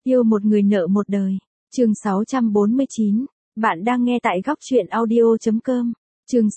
Yêu một người nợ một đời. Chương 649. Bạn đang nghe tại góc truyện audio.com. Chương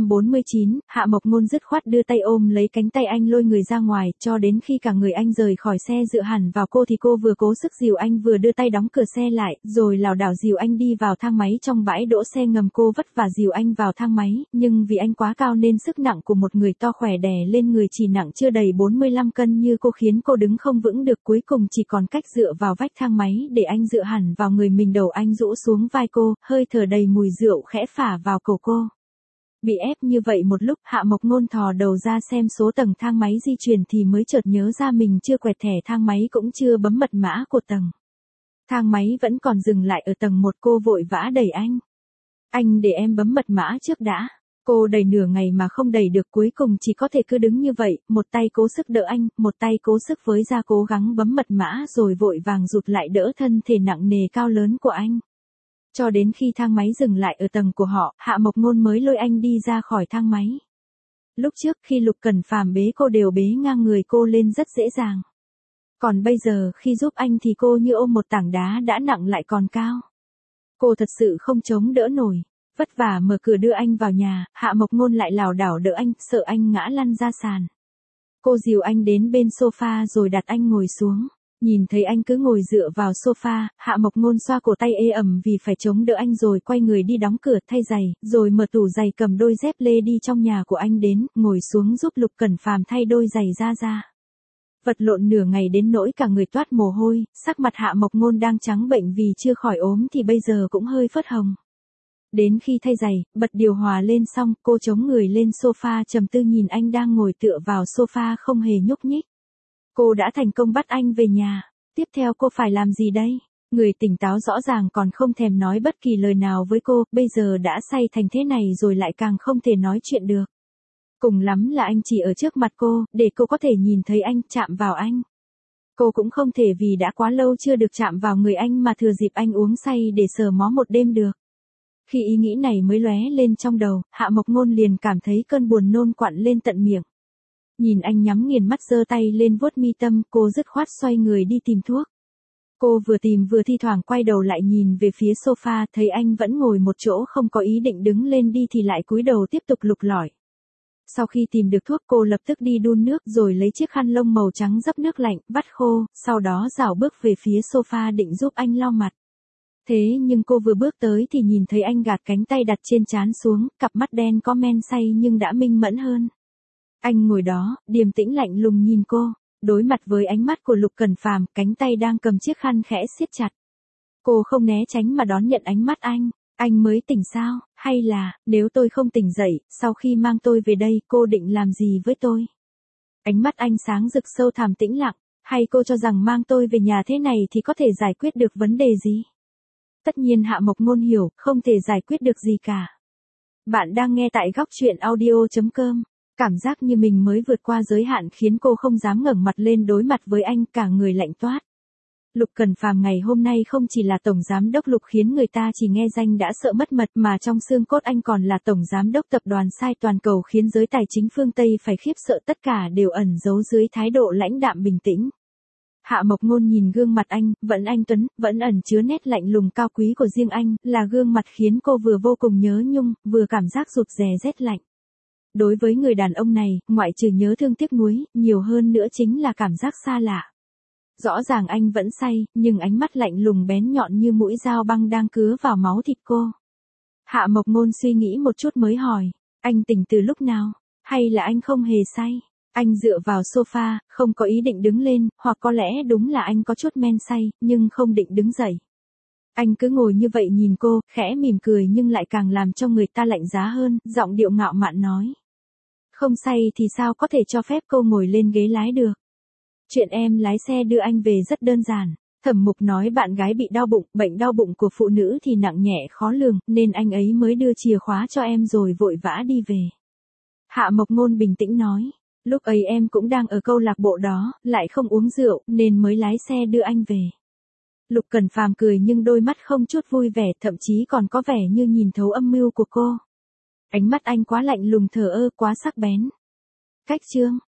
649, Hạ Mộc Ngôn dứt khoát đưa tay ôm lấy cánh tay anh lôi người ra ngoài, cho đến khi cả người anh rời khỏi xe dựa hẳn vào cô thì cô vừa cố sức dìu anh vừa đưa tay đóng cửa xe lại, rồi lảo đảo dìu anh đi vào thang máy trong bãi đỗ xe ngầm. Cô vất vả dìu anh vào thang máy, nhưng vì anh quá cao nên sức nặng của một người to khỏe đè lên người chỉ nặng chưa đầy 45 cân như cô khiến cô đứng không vững được, cuối cùng chỉ còn cách dựa vào vách thang máy để anh dựa hẳn vào người mình. Đầu anh rũ xuống vai cô, hơi thở đầy mùi rượu khẽ phả vào cổ cô. Bị ép như vậy một lúc, Hạ Mộc Ngôn thò đầu ra xem số tầng thang máy di chuyển thì mới chợt nhớ ra mình chưa quẹt thẻ thang máy cũng chưa bấm mật mã của tầng. Thang máy vẫn còn dừng lại ở tầng 1, cô vội vã đẩy anh. Anh để em bấm mật mã trước đã. Cô đẩy nửa ngày mà không đẩy được, cuối cùng chỉ có thể cứ đứng như vậy, một tay cố sức đỡ anh, một tay cố sức với ra cố gắng bấm mật mã rồi vội vàng rụt lại đỡ thân thể nặng nề cao lớn của anh. Cho đến khi thang máy dừng lại ở tầng của họ, Hạ Mộc Ngôn mới lôi anh đi ra khỏi thang máy. Lúc trước khi Lục Cẩn Phàm bế cô đều bế ngang người cô lên rất dễ dàng. Còn bây giờ khi giúp anh thì cô như ôm một tảng đá đã nặng lại còn cao. Cô thật sự không chống đỡ nổi. Vất vả mở cửa đưa anh vào nhà, Hạ Mộc Ngôn lại lảo đảo đỡ anh, sợ anh ngã lăn ra sàn. Cô dìu anh đến bên sofa rồi đặt anh ngồi xuống. Nhìn thấy anh cứ ngồi dựa vào sofa, Hạ Mộc Ngôn xoa cổ tay ê ẩm vì phải chống đỡ anh rồi quay người đi đóng cửa thay giày, rồi mở tủ giày cầm đôi dép lê đi trong nhà của anh đến, ngồi xuống giúp Lục Cẩn Phàm thay đôi giày ra. Vật lộn nửa ngày đến nỗi cả người toát mồ hôi, sắc mặt Hạ Mộc Ngôn đang trắng bệnh vì chưa khỏi ốm thì bây giờ cũng hơi phớt hồng. Đến khi thay giày, bật điều hòa lên xong, cô chống người lên sofa trầm tư nhìn anh đang ngồi tựa vào sofa không hề nhúc nhích. Cô đã thành công bắt anh về nhà. Tiếp theo cô phải làm gì đây? Người tỉnh táo rõ ràng còn không thèm nói bất kỳ lời nào với cô, bây giờ đã say thành thế này rồi lại càng không thể nói chuyện được. Cùng lắm là anh chỉ ở trước mặt cô, để cô có thể nhìn thấy anh, chạm vào anh. Cô cũng không thể vì đã quá lâu chưa được chạm vào người anh mà thừa dịp anh uống say để sờ mó một đêm được. Khi ý nghĩ này mới lóe lên trong đầu, Hạ Mộc Ngôn liền cảm thấy cơn buồn nôn quặn lên tận miệng. Nhìn anh nhắm nghiền mắt giơ tay lên vuốt mi tâm, cô dứt khoát xoay người đi tìm thuốc. Cô vừa tìm vừa thi thoảng quay đầu lại nhìn về phía sofa, thấy anh vẫn ngồi một chỗ không có ý định đứng lên đi thì lại cúi đầu tiếp tục lục lọi. Sau khi tìm được thuốc cô lập tức đi đun nước rồi lấy chiếc khăn lông màu trắng dấp nước lạnh, vắt khô, sau đó rảo bước về phía sofa định giúp anh lau mặt. Thế nhưng cô vừa bước tới thì nhìn thấy anh gạt cánh tay đặt trên trán xuống, cặp mắt đen có men say nhưng đã minh mẫn hơn. Anh ngồi đó, điềm tĩnh lạnh lùng nhìn cô, đối mặt với ánh mắt của Lục Cẩn Phàm, cánh tay đang cầm chiếc khăn khẽ siết chặt. Cô không né tránh mà đón nhận ánh mắt anh mới tỉnh sao, hay là, nếu tôi không tỉnh dậy, sau khi mang tôi về đây, cô định làm gì với tôi? Ánh mắt anh sáng rực sâu thẳm tĩnh lặng, hay cô cho rằng mang tôi về nhà thế này thì có thể giải quyết được vấn đề gì? Tất nhiên Hạ Mộc Ngôn hiểu, không thể giải quyết được gì cả. Bạn đang nghe tại góc truyện audio.com. Cảm giác như mình mới vượt qua giới hạn khiến cô không dám ngẩng mặt lên đối mặt với anh, cả người lạnh toát. Lục Cẩn Phàm ngày hôm nay không chỉ là tổng giám đốc Lục khiến người ta chỉ nghe danh đã sợ mất mật, mà trong xương cốt anh còn là tổng giám đốc tập đoàn Sai toàn cầu khiến giới tài chính phương Tây phải khiếp sợ, tất cả đều ẩn giấu dưới thái độ lãnh đạm bình tĩnh. Hạ Mộc Ngôn nhìn gương mặt anh, vẫn anh tuấn, vẫn ẩn chứa nét lạnh lùng cao quý của riêng anh, là gương mặt khiến cô vừa vô cùng nhớ nhung, vừa cảm giác rụt rè rét lạnh. Đối với người đàn ông này, ngoại trừ nhớ thương tiếc nuối, nhiều hơn nữa chính là cảm giác xa lạ. Rõ ràng anh vẫn say, nhưng ánh mắt lạnh lùng bén nhọn như mũi dao băng đang cứa vào máu thịt cô. Hạ Mộc Ngôn suy nghĩ một chút mới hỏi, anh tỉnh từ lúc nào? Hay là anh không hề say? Anh dựa vào sofa, không có ý định đứng lên, hoặc có lẽ đúng là anh có chút men say, nhưng không định đứng dậy. Anh cứ ngồi như vậy nhìn cô, khẽ mỉm cười nhưng lại càng làm cho người ta lạnh giá hơn, giọng điệu ngạo mạn nói. Không say thì sao có thể cho phép cô ngồi lên ghế lái được? Chuyện em lái xe đưa anh về rất đơn giản. Thẩm Mục nói bạn gái bị đau bụng, bệnh đau bụng của phụ nữ thì nặng nhẹ khó lường, nên anh ấy mới đưa chìa khóa cho em rồi vội vã đi về. Hạ Mộc Ngôn bình tĩnh nói. Lúc ấy em cũng đang ở câu lạc bộ đó, lại không uống rượu, nên mới lái xe đưa anh về. Lục Cẩn Phàm cười nhưng đôi mắt không chút vui vẻ, thậm chí còn có vẻ như nhìn thấu âm mưu của cô. Ánh mắt anh quá lạnh lùng thờ ơ, quá sắc bén. Cách chương